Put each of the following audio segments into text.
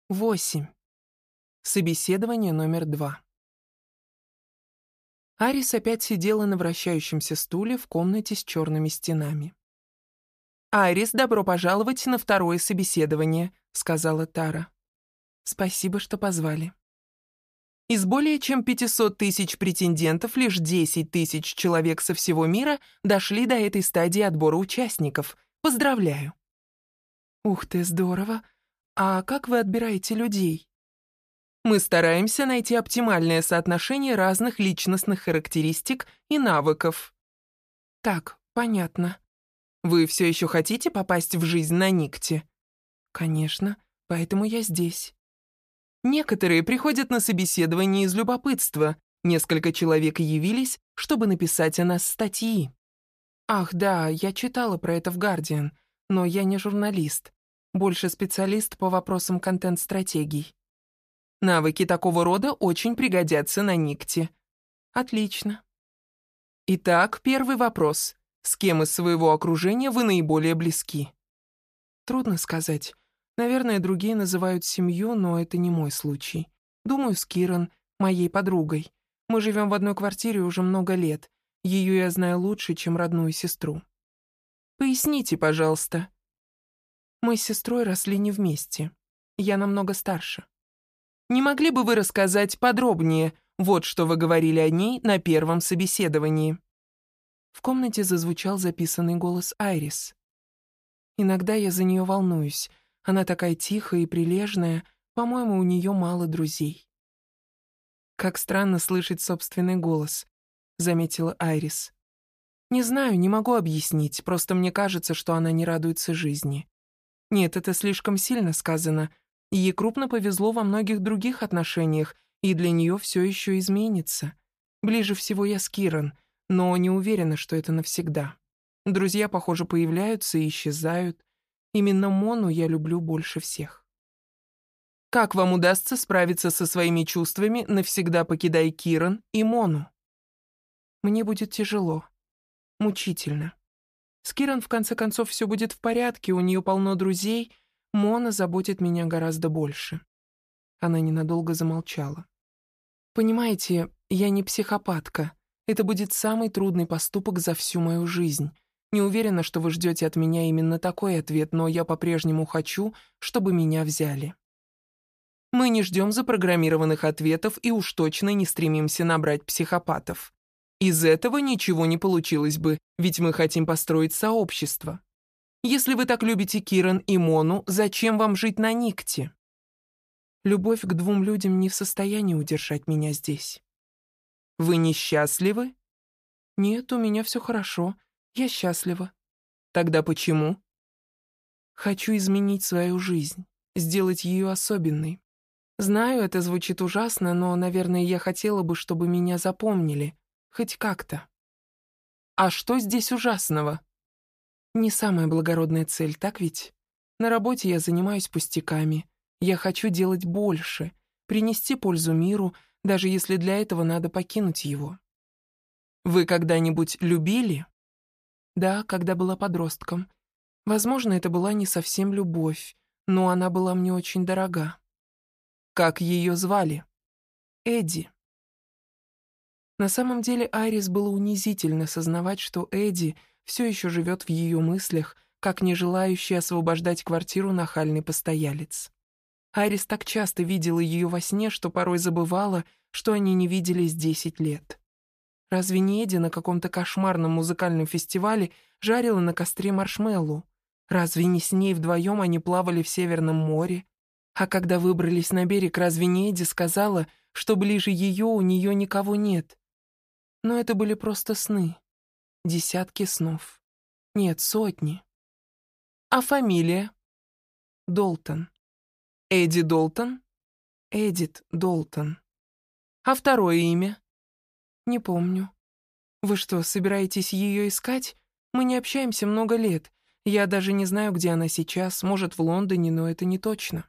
8. Собеседование номер 2. Арис опять сидела на вращающемся стуле в комнате с черными стенами. «Арис, добро пожаловать на второе собеседование», — сказала Тара. «Спасибо, что позвали». Из более чем 500 тысяч претендентов лишь 10 тысяч человек со всего мира дошли до этой стадии отбора участников. Поздравляю. Ух ты, здорово. А как вы отбираете людей? Мы стараемся найти оптимальное соотношение разных личностных характеристик и навыков. Так, понятно. Вы все еще хотите попасть в жизнь на Никте? Конечно, поэтому я здесь. Некоторые приходят на собеседование из любопытства. Несколько человек явились, чтобы написать о нас статьи. Ах, да, я читала про это в «Гардиан», но я не журналист, больше специалист по вопросам контент-стратегий. Навыки такого рода очень пригодятся на Никте. Отлично. Итак, первый вопрос. С кем из своего окружения вы наиболее близки? Трудно сказать. Наверное, другие называют семью, но это не мой случай. Думаю, с Киран, моей подругой. Мы живем в одной квартире уже много лет. Ее я знаю лучше, чем родную сестру. Поясните, пожалуйста. Мы с сестрой росли не вместе. Я намного старше. Не могли бы вы рассказать подробнее, вот что вы говорили о ней на первом собеседовании?» В комнате зазвучал записанный голос Айрис. «Иногда я за нее волнуюсь. Она такая тихая и прилежная. По-моему, у нее мало друзей». «Как странно слышать собственный голос», — заметила Айрис. «Не знаю, не могу объяснить, просто мне кажется, что она не радуется жизни. Нет, это слишком сильно сказано. Ей крупно повезло во многих других отношениях, и для нее все еще изменится. Ближе всего я с Киран, но не уверена, что это навсегда. Друзья, похоже, появляются и исчезают. Именно Мону я люблю больше всех». «Как вам удастся справиться со своими чувствами, навсегда покидая Киран и Мону?» «Мне будет тяжело. Мучительно. С Киран, в конце концов, все будет в порядке, у нее полно друзей. Мона заботит меня гораздо больше». Она ненадолго замолчала. «Понимаете, я не психопатка. Это будет самый трудный поступок за всю мою жизнь. Не уверена, что вы ждете от меня именно такой ответ, но я по-прежнему хочу, чтобы меня взяли». «Мы не ждем запрограммированных ответов и уж точно не стремимся набрать психопатов. Из этого ничего не получилось бы, ведь мы хотим построить сообщество. Если вы так любите Киран и Мону, зачем вам жить на Никте?» «Любовь к двум людям не в состоянии удержать меня здесь». «Вы несчастливы?» «Нет, у меня все хорошо. Я счастлива». «Тогда почему?» «Хочу изменить свою жизнь, сделать ее особенной. Знаю, это звучит ужасно, но, наверное, я хотела бы, чтобы меня запомнили. Хоть как-то». «А что здесь ужасного?» «Не самая благородная цель, так ведь? На работе я занимаюсь пустяками. Я хочу делать больше, принести пользу миру, даже если для этого надо покинуть его». «Вы когда-нибудь любили?» «Да, когда была подростком. Возможно, это была не совсем любовь, но она была мне очень дорога». «Как ее звали?» «Эдди». На самом деле Айрис было унизительно сознавать, что Эдди все еще живет в ее мыслях, как не желающий освобождать квартиру нахальный постоялец. Айрис так часто видела ее во сне, что порой забывала, что они не виделись 10 лет. Разве не Эдди на каком-то кошмарном музыкальном фестивале жарила на костре маршмеллоу? Разве не с ней вдвоем они плавали в Северном море? А когда выбрались на берег, разве не Эдди сказала, что ближе ее у нее никого нет? Но это были просто сны. Десятки снов. Нет, сотни. А фамилия? Долтон. Эдди Долтон? Эдит Долтон. А второе имя? Не помню. Вы что, собираетесь ее искать? Мы не общаемся много лет. Я даже не знаю, где она сейчас, может, в Лондоне, но это не точно.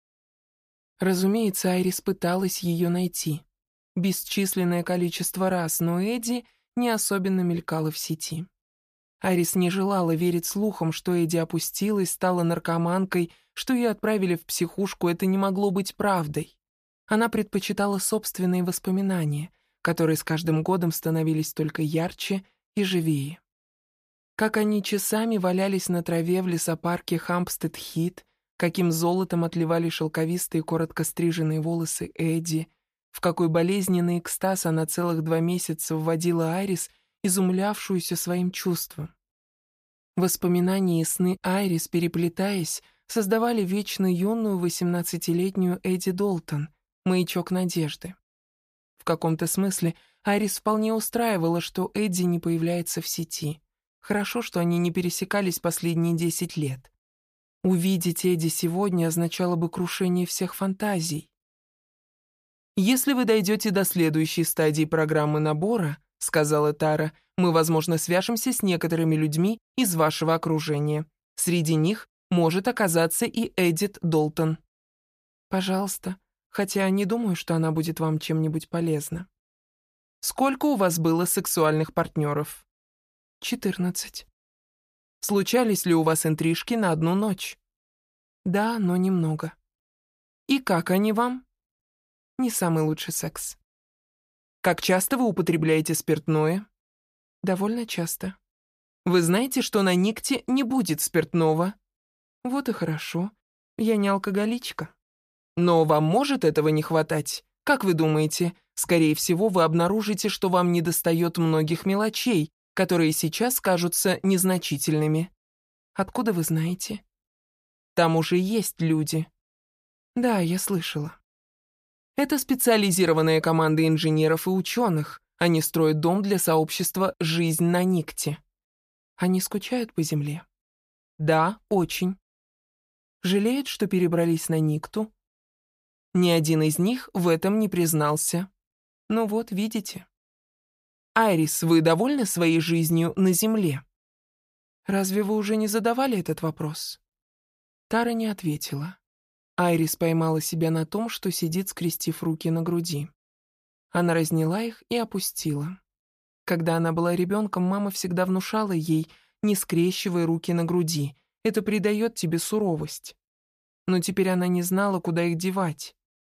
Разумеется, Айрис пыталась ее найти. Бесчисленное количество раз, но Эдди не особенно мелькала в сети. Айрис не желала верить слухам, что Эдди опустилась, стала наркоманкой, что ее отправили в психушку, это не могло быть правдой. Она предпочитала собственные воспоминания, которые с каждым годом становились только ярче и живее. Как они часами валялись на траве в лесопарке Хампстед-Хит, каким золотом отливали шелковистые коротко стриженные волосы Эдди, в какой болезненный экстаз она целых 2 месяца вводила Айрис, изумлявшуюся своим чувством. Воспоминания и сны Айрис, переплетаясь, создавали вечно юную 18-летнюю Эдди Долтон, маячок надежды. В каком-то смысле Айрис вполне устраивала, что Эдди не появляется в сети. Хорошо, что они не пересекались последние 10 лет. Увидеть Эдди сегодня означало бы крушение всех фантазий. «Если вы дойдете до следующей стадии программы набора, — сказала Тара, — мы, возможно, свяжемся с некоторыми людьми из вашего окружения. Среди них может оказаться и Эдит Долтон». «Пожалуйста, хотя не думаю, что она будет вам чем-нибудь полезна». «Сколько у вас было сексуальных партнеров?» 14. «Случались ли у вас интрижки на одну ночь?» «Да, но немного». «И как они вам?» «Не самый лучший секс». «Как часто вы употребляете спиртное?» «Довольно часто». «Вы знаете, что на Никте не будет спиртного?» «Вот и хорошо. Я не алкоголичка». «Но вам может этого не хватать? Как вы думаете, скорее всего, вы обнаружите, что вам недостает многих мелочей, которые сейчас кажутся незначительными». «Откуда вы знаете?» «Там уже есть люди». «Да, я слышала». «Это специализированная команда инженеров и ученых. Они строят дом для сообщества «Жизнь на Никте». Они скучают по земле?» «Да, очень». «Жалеют, что перебрались на Никту?» Ни один из них в этом не признался. Ну вот, видите. «Айрис, вы довольны своей жизнью на земле?» «Разве вы уже не задавали этот вопрос?» Тара не ответила. Айрис поймала себя на том, что сидит, скрестив руки на груди. Она разняла их и опустила. Когда она была ребенком, мама всегда внушала ей: «Не скрещивай руки на груди, это придает тебе суровость». Но теперь она не знала, куда их девать.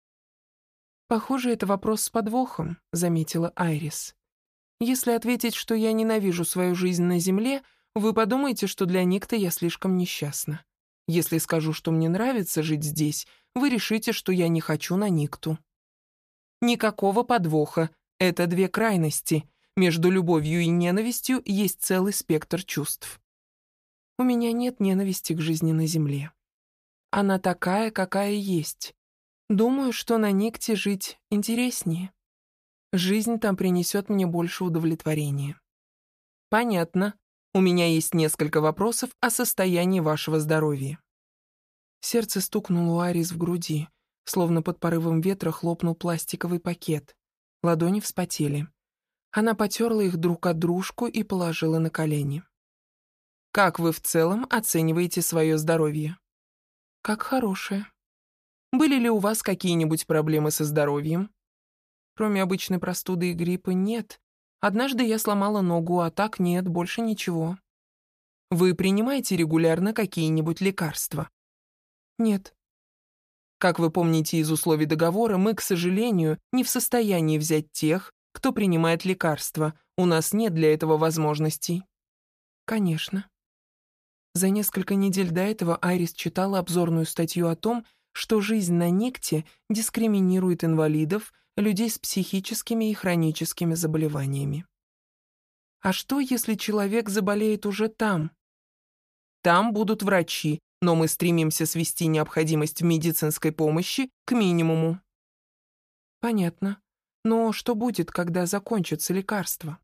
«Похоже, это вопрос с подвохом», — заметила Айрис. «Если ответить, что я ненавижу свою жизнь на земле, вы подумаете, что для Никта я слишком несчастна. Если скажу, что мне нравится жить здесь, вы решите, что я не хочу на Никту». Никакого подвоха. Это 2 крайности. Между любовью и ненавистью есть целый спектр чувств. У меня нет ненависти к жизни на земле. Она такая, какая есть. Думаю, что на Никте жить интереснее. Жизнь там принесет мне больше удовлетворения. Понятно. У меня есть несколько вопросов о состоянии вашего здоровья. Сердце стукнуло у Айрис в груди, словно под порывом ветра хлопнул пластиковый пакет. Ладони вспотели. Она потерла их друг от дружку и положила на колени. «Как вы в целом оцениваете свое здоровье?» «Как хорошее». «Были ли у вас какие-нибудь проблемы со здоровьем?» «Кроме обычной простуды и гриппа нет. Однажды я сломала ногу, а так нет, больше ничего». «Вы принимаете регулярно какие-нибудь лекарства?» «Нет». «Как вы помните из условий договора, мы, к сожалению, не в состоянии взять тех, кто принимает лекарства. У нас нет для этого возможностей». «Конечно». За несколько недель до этого Айрис читала обзорную статью о том, что жизнь на Никте дискриминирует инвалидов, людей с психическими и хроническими заболеваниями. А что, если человек заболеет уже там? Там будут врачи, но мы стремимся свести необходимость в медицинской помощи к минимуму. Понятно. Но что будет, когда закончатся лекарства?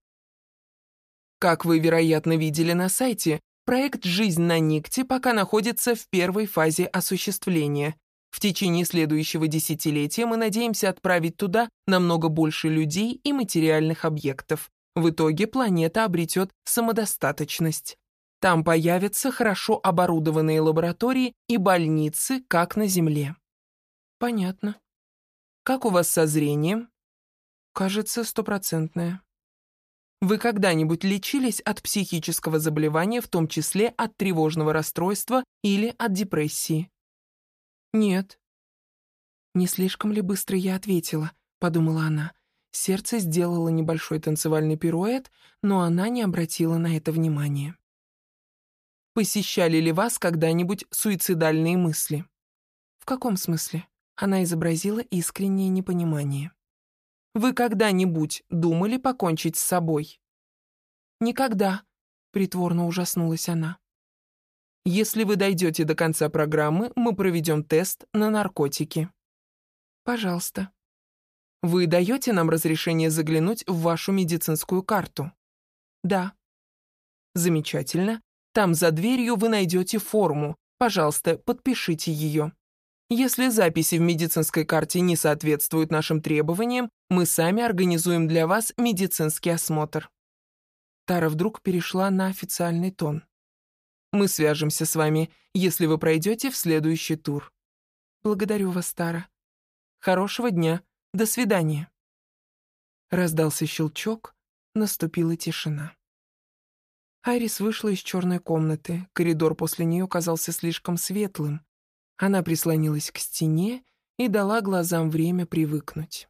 Как вы, вероятно, видели на сайте, проект «Жизнь на Никте» пока находится в первой фазе осуществления. В течение следующего десятилетия мы надеемся отправить туда намного больше людей и материальных объектов. В итоге планета обретет самодостаточность. Там появятся хорошо оборудованные лаборатории и больницы, как на Земле. Понятно. Как у вас со зрением? Кажется, 100%. Вы когда-нибудь лечились от психического заболевания, в том числе от тревожного расстройства или от депрессии? Нет. Не слишком ли быстро я ответила, подумала она. Сердце сделало небольшой танцевальный пируэт, но она не обратила на это внимания. Посещали ли вас когда-нибудь суицидальные мысли? В каком смысле? Она изобразила искреннее непонимание. Вы когда-нибудь думали покончить с собой? Никогда, притворно ужаснулась она. Если вы дойдете до конца программы, мы проведем тест на наркотики. Пожалуйста. Вы даете нам разрешение заглянуть в вашу медицинскую карту? Да. Замечательно. Там за дверью вы найдете форму. Пожалуйста, подпишите ее. Если записи в медицинской карте не соответствуют нашим требованиям, мы сами организуем для вас медицинский осмотр. Тара вдруг перешла на официальный тон. Мы свяжемся с вами, если вы пройдете в следующий тур. Благодарю вас, Тара. Хорошего дня. До свидания. Раздался щелчок, наступила тишина. Айрис вышла из черной комнаты, коридор после нее казался слишком светлым. Она прислонилась к стене и дала глазам время привыкнуть.